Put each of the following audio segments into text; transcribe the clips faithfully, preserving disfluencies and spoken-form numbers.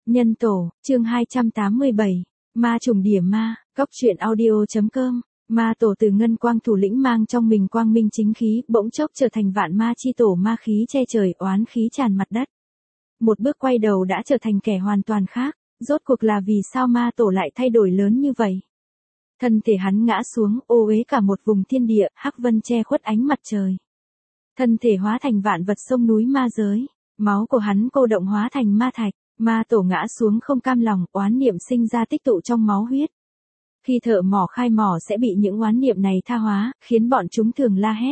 Nhân tổ, chương hai trăm tám mươi bảy, ma trùng điểm ma, góc truyện audio.com. Ma tổ từ ngân quang thủ lĩnh mang trong mình quang minh chính khí, bỗng chốc trở thành vạn ma chi tổ, ma khí che trời, oán khí tràn mặt đất. Một bước quay đầu đã trở thành kẻ hoàn toàn khác, rốt cuộc là vì sao ma tổ lại thay đổi lớn như vậy? Thân thể hắn ngã xuống, ô uế cả một vùng thiên địa, hắc vân che khuất ánh mặt trời. Thân thể hóa thành vạn vật sông núi ma giới, máu của hắn cô động hóa thành ma thạch, ma tổ ngã xuống không cam lòng, oán niệm sinh ra tích tụ trong máu huyết. Khi thợ mỏ khai mỏ sẽ bị những oán niệm này tha hóa, khiến bọn chúng thường la hét.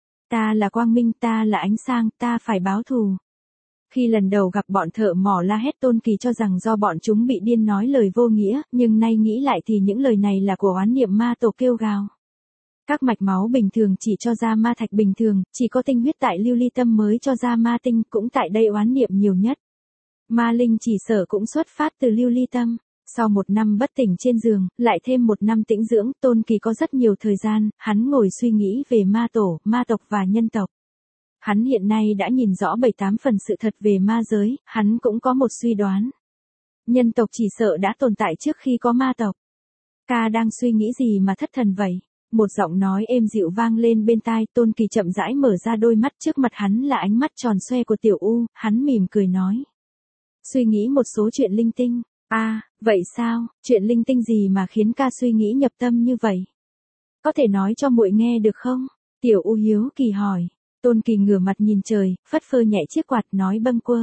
Ta là quang minh, ta là ánh sáng, ta phải báo thù. Khi lần đầu gặp bọn thợ mỏ la hét, Tôn Kỳ cho rằng do bọn chúng bị điên nói lời vô nghĩa, nhưng nay nghĩ lại thì những lời này là của oán niệm ma tổ kêu gào. Các mạch máu bình thường chỉ cho ra ma thạch bình thường, chỉ có tinh huyết tại lưu ly tâm mới cho ra ma tinh, cũng tại đây oán niệm nhiều nhất. Ma linh chỉ sở cũng xuất phát từ lưu ly tâm. Sau một năm bất tỉnh trên giường, lại thêm một năm tĩnh dưỡng, Tôn Kỳ có rất nhiều thời gian, hắn ngồi suy nghĩ về ma tổ, ma tộc và nhân tộc. Hắn hiện nay đã nhìn rõ bảy tám phần sự thật về ma giới, hắn cũng có một suy đoán. Nhân tộc chỉ sợ đã tồn tại trước khi có ma tộc. Ca đang suy nghĩ gì mà thất thần vậy? Một giọng nói êm dịu vang lên bên tai, Tôn Kỳ chậm rãi mở ra đôi mắt, trước mặt hắn là ánh mắt tròn xoe của Tiểu U, hắn mỉm cười nói. Suy nghĩ một số chuyện linh tinh. A, à, vậy sao, chuyện linh tinh gì mà khiến ca suy nghĩ nhập tâm như vậy? Có thể nói cho muội nghe được không? Tiểu U hiếu kỳ hỏi. Tôn Kỳ ngửa mặt nhìn trời, phất phơ nhẹ chiếc quạt nói bâng quơ.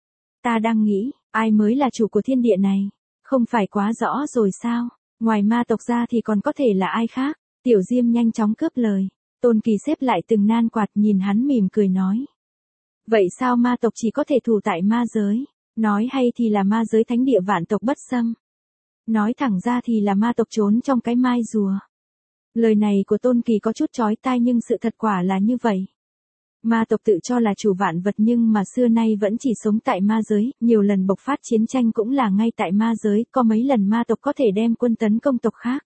Ta đang nghĩ, ai mới là chủ của thiên địa này? Không phải quá rõ rồi sao? Ngoài ma tộc ra thì còn có thể là ai khác? Tiểu Diêm nhanh chóng cướp lời. Tôn Kỳ xếp lại từng nan quạt, nhìn hắn mỉm cười nói. Vậy sao ma tộc chỉ có thể thủ tại ma giới? Nói hay thì là ma giới thánh địa vạn tộc bất xâm. Nói thẳng ra thì là ma tộc trốn trong cái mai rùa. Lời này của Tôn Kỳ có chút chói tai nhưng sự thật quả là như vậy. Ma tộc tự cho là chủ vạn vật nhưng mà xưa nay vẫn chỉ sống tại ma giới, nhiều lần bộc phát chiến tranh cũng là ngay tại ma giới, có mấy lần ma tộc có thể đem quân tấn công tộc khác.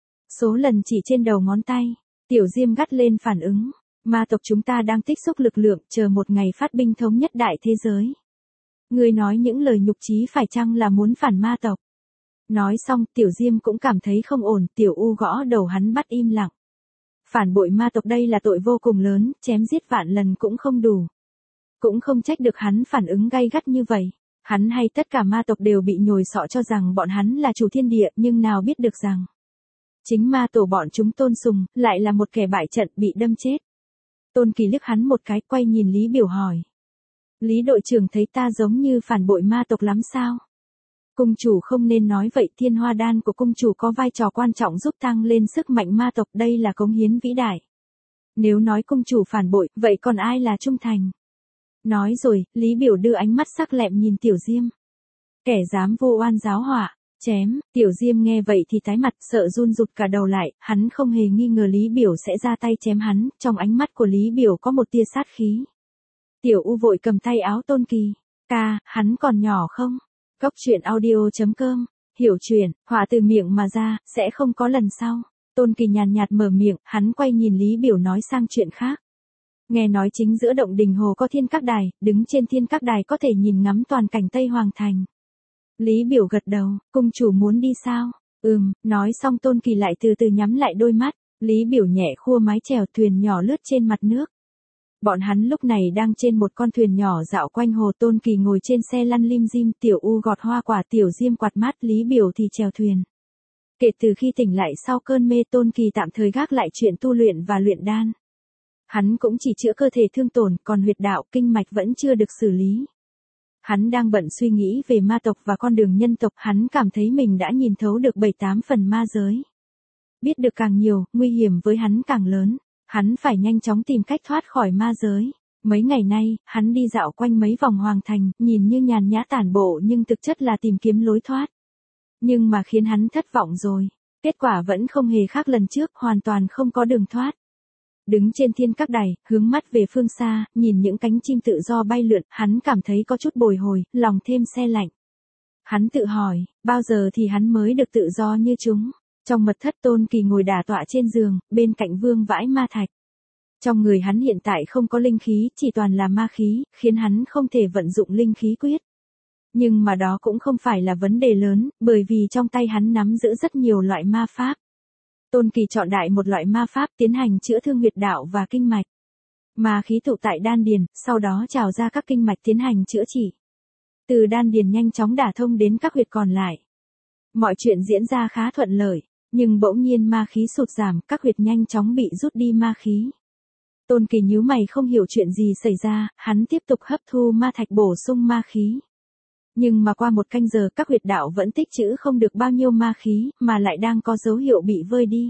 Số lần chỉ trên đầu ngón tay. Tiểu Diêm gắt lên phản ứng. Ma tộc chúng ta đang tích xúc lực lượng, chờ một ngày phát binh thống nhất đại thế giới. Ngươi nói những lời nhục chí phải chăng là muốn phản ma tộc? Nói xong, Tiểu Diêm cũng cảm thấy không ổn, Tiểu U gõ đầu hắn bắt im lặng. Phản bội ma tộc đây là tội vô cùng lớn, chém giết vạn lần cũng không đủ. Cũng không trách được hắn phản ứng gay gắt như vậy. Hắn hay tất cả ma tộc đều bị nhồi sọ cho rằng bọn hắn là chủ thiên địa, nhưng nào biết được rằng chính ma tổ bọn chúng tôn sùng, lại là một kẻ bại trận bị đâm chết. Tôn Kỳ liếc hắn một cái, quay nhìn Lý Biểu hỏi. Lý đội trưởng thấy ta giống như phản bội ma tộc lắm sao? Cung chủ không nên nói vậy, thiên hoa đan của cung chủ có vai trò quan trọng giúp tăng lên sức mạnh ma tộc, đây là cống hiến vĩ đại. Nếu nói cung chủ phản bội, vậy còn ai là trung thành? Nói rồi, Lý Biểu đưa ánh mắt sắc lẹm nhìn Tiểu Diêm. Kẻ dám vô oan giáo họa, chém. Tiểu Diêm nghe vậy thì tái mặt, sợ run rụt cả đầu lại, hắn không hề nghi ngờ Lý Biểu sẽ ra tay chém hắn, trong ánh mắt của Lý Biểu có một tia sát khí. Tiểu U vội cầm tay áo Tôn Kỳ. Ca, hắn còn nhỏ không? Góc truyện audio.com. Hiểu chuyện, họa từ miệng mà ra, sẽ không có lần sau. Tôn Kỳ nhàn nhạt mở miệng, hắn quay nhìn Lý Biểu nói sang chuyện khác. Nghe nói chính giữa động đình hồ có thiên các đài, đứng trên thiên các đài có thể nhìn ngắm toàn cảnh Tây Hoàng Thành. Lý Biểu gật đầu, cung chủ muốn đi sao? Ừm, nói xong Tôn Kỳ lại từ từ nhắm lại đôi mắt. Lý Biểu nhẹ khua mái chèo thuyền nhỏ lướt trên mặt nước. Bọn hắn lúc này đang trên một con thuyền nhỏ dạo quanh hồ, Tôn Kỳ ngồi trên xe lăn lim dim, Tiểu U gọt hoa quả, Tiểu Diêm quạt mát, Lý Biểu thì chèo thuyền. Kể từ khi tỉnh lại sau cơn mê, Tôn Kỳ tạm thời gác lại chuyện tu luyện và luyện đan. Hắn cũng chỉ chữa cơ thể thương tổn, còn huyệt đạo kinh mạch vẫn chưa được xử lý. Hắn đang bận suy nghĩ về ma tộc và con đường nhân tộc, hắn cảm thấy mình đã nhìn thấu được bảy tám phần ma giới. Biết được càng nhiều, nguy hiểm với hắn càng lớn. Hắn phải nhanh chóng tìm cách thoát khỏi ma giới. Mấy ngày nay, hắn đi dạo quanh mấy vòng hoàng thành, nhìn như nhàn nhã tản bộ nhưng thực chất là tìm kiếm lối thoát. Nhưng mà khiến hắn thất vọng rồi. Kết quả vẫn không hề khác lần trước, hoàn toàn không có đường thoát. Đứng trên thiên các đài, hướng mắt về phương xa, nhìn những cánh chim tự do bay lượn, hắn cảm thấy có chút bồi hồi, lòng thêm se lạnh. Hắn tự hỏi, bao giờ thì hắn mới được tự do như chúng? Trong mật thất, Tôn Kỳ ngồi đả tọa trên giường, bên cạnh vương vãi ma thạch. Trong người hắn hiện tại không có linh khí, chỉ toàn là ma khí, khiến hắn không thể vận dụng linh khí quyết. Nhưng mà đó cũng không phải là vấn đề lớn, bởi vì trong tay hắn nắm giữ rất nhiều loại ma pháp. Tôn Kỳ chọn đại một loại ma pháp tiến hành chữa thương huyệt đạo và kinh mạch. Ma khí tụ tại đan điền, sau đó trào ra các kinh mạch tiến hành chữa trị. Từ đan điền nhanh chóng đả thông đến các huyệt còn lại. Mọi chuyện diễn ra khá thuận lợi, nhưng bỗng nhiên ma khí sụt giảm, các huyệt nhanh chóng bị rút đi ma khí. Tôn Kỳ nhíu mày không hiểu chuyện gì xảy ra, hắn tiếp tục hấp thu ma thạch bổ sung ma khí. Nhưng mà qua một canh giờ các huyệt đạo vẫn tích trữ không được bao nhiêu ma khí, mà lại đang có dấu hiệu bị vơi đi.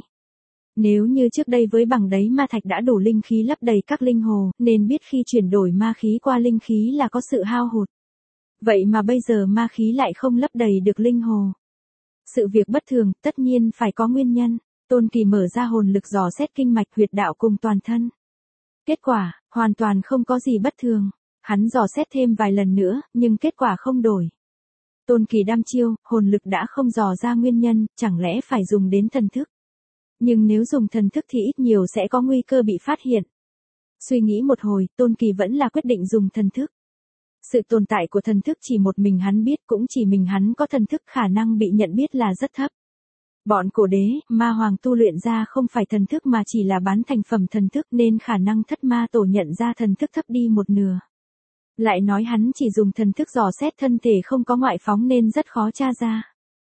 Nếu như trước đây với bằng đấy ma thạch đã đủ linh khí lấp đầy các linh hồ, nên biết khi chuyển đổi ma khí qua linh khí là có sự hao hụt. Vậy mà bây giờ ma khí lại không lấp đầy được linh hồ. Sự việc bất thường, tất nhiên phải có nguyên nhân. Tôn Kỳ mở ra hồn lực dò xét kinh mạch huyệt đạo cùng toàn thân. Kết quả, hoàn toàn không có gì bất thường. Hắn dò xét thêm vài lần nữa, nhưng kết quả không đổi. Tôn Kỳ đăm chiêu, hồn lực đã không dò ra nguyên nhân, chẳng lẽ phải dùng đến thần thức. Nhưng nếu dùng thần thức thì ít nhiều sẽ có nguy cơ bị phát hiện. Suy nghĩ một hồi, Tôn Kỳ vẫn là quyết định dùng thần thức. Sự tồn tại của thần thức chỉ một mình hắn biết, cũng chỉ mình hắn có thần thức, khả năng bị nhận biết là rất thấp. Bọn cổ đế, ma hoàng tu luyện ra không phải thần thức mà chỉ là bán thành phẩm thần thức, nên khả năng thất ma tổ nhận ra thần thức thấp đi một nửa. Lại nói hắn chỉ dùng thần thức dò xét thân thể không có ngoại phóng nên rất khó tra ra.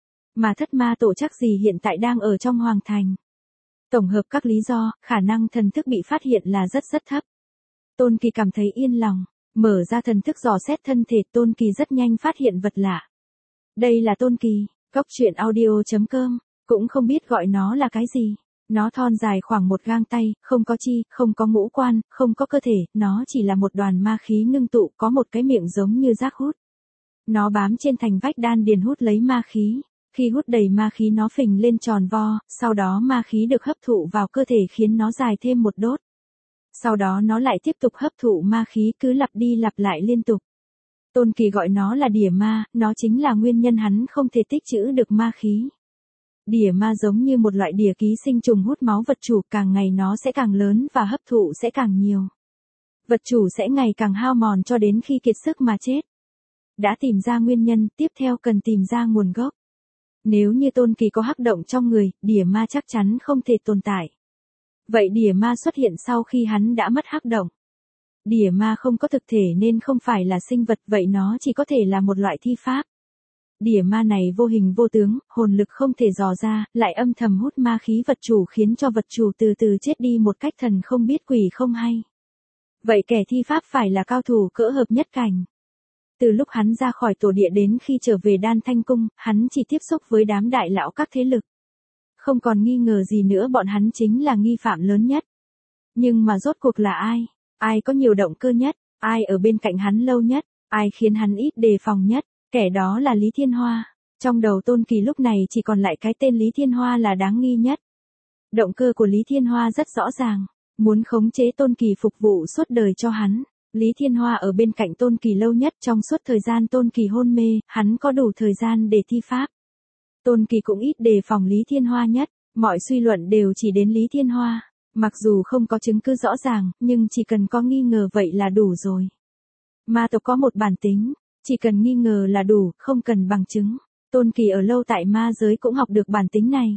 Mà thất ma tổ chắc gì hiện tại đang ở trong hoàng thành. Tổng hợp các lý do, khả năng thần thức bị phát hiện là rất rất thấp. Tôn Kỳ cảm thấy yên lòng, mở ra thần thức dò xét thân thể, Tôn Kỳ rất nhanh phát hiện vật lạ. Đây là Tôn Kỳ, cốc truyện audio chấm com, cũng không biết gọi nó là cái gì. Nó thon dài khoảng một gang tay, không có chi, không có ngũ quan, không có cơ thể, nó chỉ là một đoàn ma khí ngưng tụ, có một cái miệng giống như rác hút. Nó bám trên thành vách đan điền hút lấy ma khí. Khi hút đầy ma khí nó phình lên tròn vo, sau đó ma khí được hấp thụ vào cơ thể khiến nó dài thêm một đốt. Sau đó nó lại tiếp tục hấp thụ ma khí, cứ lặp đi lặp lại liên tục. Tôn Kỳ gọi nó là đỉa ma, nó chính là nguyên nhân hắn không thể tích trữ được ma khí. Đỉa ma giống như một loại đỉa ký sinh trùng hút máu vật chủ, càng ngày nó sẽ càng lớn và hấp thụ sẽ càng nhiều. Vật chủ sẽ ngày càng hao mòn cho đến khi kiệt sức mà chết. Đã tìm ra nguyên nhân, tiếp theo cần tìm ra nguồn gốc. Nếu như Tôn Kỳ có hắc động trong người, đỉa ma chắc chắn không thể tồn tại. Vậy đỉa ma xuất hiện sau khi hắn đã mất hắc động. Đỉa ma không có thực thể nên không phải là sinh vật, vậy nó chỉ có thể là một loại thi pháp. Đỉa ma này vô hình vô tướng, hồn lực không thể dò ra, lại âm thầm hút ma khí vật chủ khiến cho vật chủ từ từ chết đi một cách thần không biết quỷ không hay. Vậy kẻ thi pháp phải là cao thủ cỡ hợp nhất cảnh. Từ lúc hắn ra khỏi tổ địa đến khi trở về Đan Thanh Cung, hắn chỉ tiếp xúc với đám đại lão các thế lực. Không còn nghi ngờ gì nữa, bọn hắn chính là nghi phạm lớn nhất. Nhưng mà rốt cuộc là ai? Ai có nhiều động cơ nhất? Ai ở bên cạnh hắn lâu nhất? Ai khiến hắn ít đề phòng nhất? Kẻ đó là Lý Thiên Hoa. Trong đầu Tôn Kỳ lúc này chỉ còn lại cái tên Lý Thiên Hoa là đáng nghi nhất. Động cơ của Lý Thiên Hoa rất rõ ràng, muốn khống chế Tôn Kỳ phục vụ suốt đời cho hắn. Lý Thiên Hoa ở bên cạnh Tôn Kỳ lâu nhất, trong suốt thời gian Tôn Kỳ hôn mê, hắn có đủ thời gian để thi pháp. Tôn Kỳ cũng ít đề phòng Lý Thiên Hoa nhất, mọi suy luận đều chỉ đến Lý Thiên Hoa. Mặc dù không có chứng cứ rõ ràng, nhưng chỉ cần có nghi ngờ vậy là đủ rồi. Ma tộc có một bản tính, chỉ cần nghi ngờ là đủ, không cần bằng chứng. Tôn Kỳ ở lâu tại ma giới cũng học được bản tính này.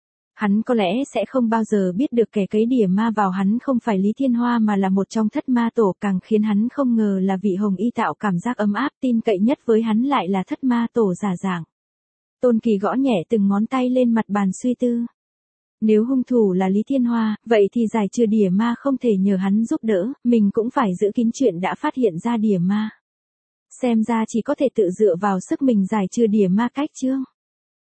Hắn có lẽ sẽ không bao giờ biết được kẻ cấy đỉa ma vào hắn không phải Lý Thiên Hoa mà là một trong thất ma tổ, càng khiến hắn không ngờ là vị hồng y tạo cảm giác ấm áp tin cậy nhất với hắn lại là thất ma tổ giả dạng. Tôn Kỳ gõ nhẹ từng ngón tay lên mặt bàn suy tư. Nếu hung thủ là Lý Thiên Hoa, vậy thì giải trừ đỉa ma không thể nhờ hắn giúp đỡ, mình cũng phải giữ kín chuyện đã phát hiện ra đỉa ma. Xem ra chỉ có thể tự dựa vào sức mình giải trừ đỉa ma cách chương.